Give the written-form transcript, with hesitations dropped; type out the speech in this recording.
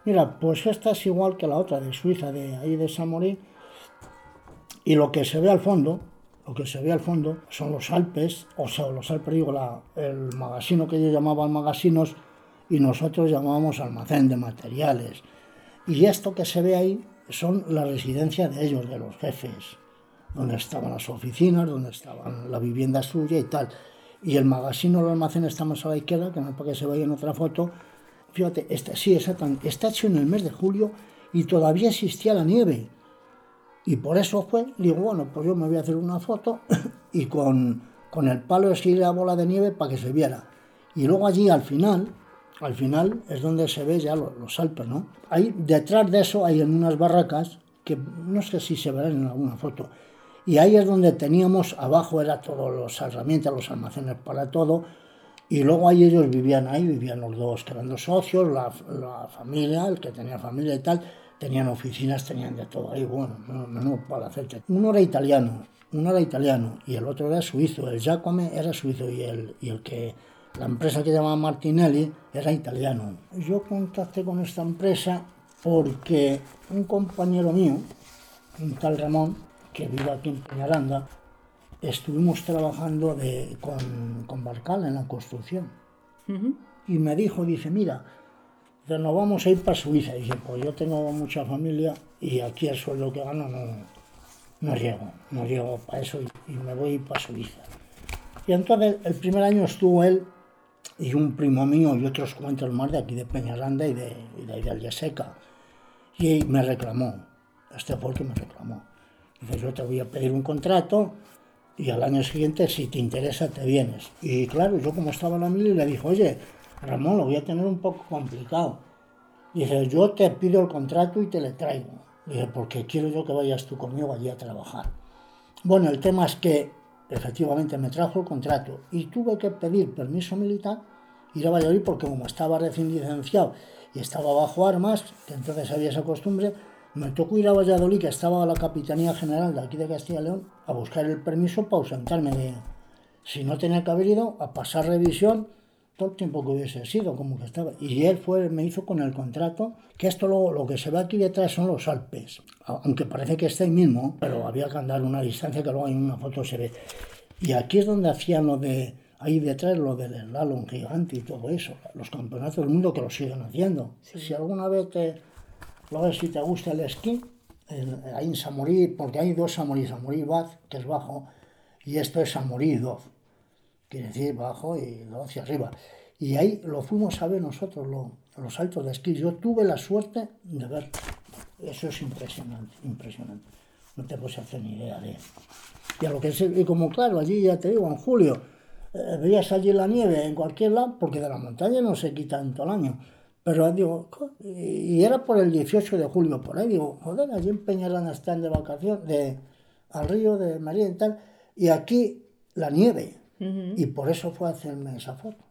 Mira, pues esta es igual que la otra de Suiza, de ahí de Samorí, y lo que se ve al fondo, son los Alpes, o sea, los Alpes digo, el magasino que ellos llamaban magasinos y nosotros llamábamos almacén de materiales. Y esto que se ve ahí son la residencia de ellos, de los jefes, donde estaban las oficinas, donde estaban la vivienda suya y tal. Y el magasino, el almacén está más a la izquierda, que no es para que se vaya en otra foto. Fíjate, sí, exactamente, está hecho en el mes de julio y todavía existía la nieve. Y por eso digo, bueno, pues yo me voy a hacer una foto y con el palo así la bola de nieve para que se viera. Y luego allí al final es donde se ve ya los Alpes, ¿no? Ahí, detrás de eso hay en unas barracas, que no sé si se verán en alguna foto, y ahí es donde teníamos, abajo era todas las herramientas, los almacenes para todo, y luego ahí ellos vivían los dos, que eran dos socios, la familia, el que tenía familia y tal, tenían oficinas, tenían de todo ahí, bueno, menudo palacete. Uno era italiano y el otro era suizo, el Giacome era suizo la empresa que llamaba Martinelli era italiano. Yo contacté con esta empresa porque un compañero mío, un tal Ramón, que vive aquí en Peñaranda, estuvimos trabajando con Barcal en la construcción. Y me dice, mira, nos vamos a ir para Suiza. Y dije, pues yo tengo mucha familia y aquí el sueldo que gano no llego para eso y me voy a ir para Suiza. Y entonces el primer año estuvo él y un primo mío y otros cuantos más de aquí de Peñaranda y de Alyeseca. Y me reclamó, este fue el que me reclamó. Dice, yo te voy a pedir un contrato y al año siguiente, si te interesa, te vienes. Y claro, yo como estaba en la mili le dije, oye, Ramón, lo voy a tener un poco complicado. Dice, yo te pido el contrato y te le traigo. Dice, porque quiero yo que vayas tú conmigo allí a trabajar. Bueno, el tema es que efectivamente me trajo el contrato y tuve que pedir permiso militar, ir a Valladolid, porque como estaba recién licenciado y estaba bajo armas, que entonces había esa costumbre, me tocó ir a Valladolid, que estaba la Capitanía General de aquí de Castilla y León, a buscar el permiso para ausentarme si no tenía que haber ido, a pasar revisión todo el tiempo que hubiese sido, como que estaba. Y él me hizo con el contrato, que esto lo que se ve aquí detrás son los Alpes, aunque parece que está ahí mismo, pero había que andar una distancia que luego en una foto se ve. Y aquí es donde hacían ahí detrás lo del slalom gigante y todo eso, los campeonatos del mundo que lo siguen haciendo. Sí. Si alguna vez lo ves, si te gusta el esquí, ahí en Samorí, porque hay dos Samorí, Samorí Baz, que es bajo, y esto es Samorí Doz, quiere decir bajo y Doz hacia arriba. Y ahí lo fuimos a ver nosotros, los saltos de esquí. Yo tuve la suerte de ver. Eso es impresionante. No te puedes hacer ni idea de... Y como claro, allí ya te digo, en julio, veías allí la nieve en cualquier lado, porque de la montaña no se quita en todo el año. Pero digo, y era por el 18 de julio, por ahí, digo, joder, allí en Peñaranda están de vacaciones, al río de María y tal, y aquí la nieve. Y por eso fue a hacerme esa foto.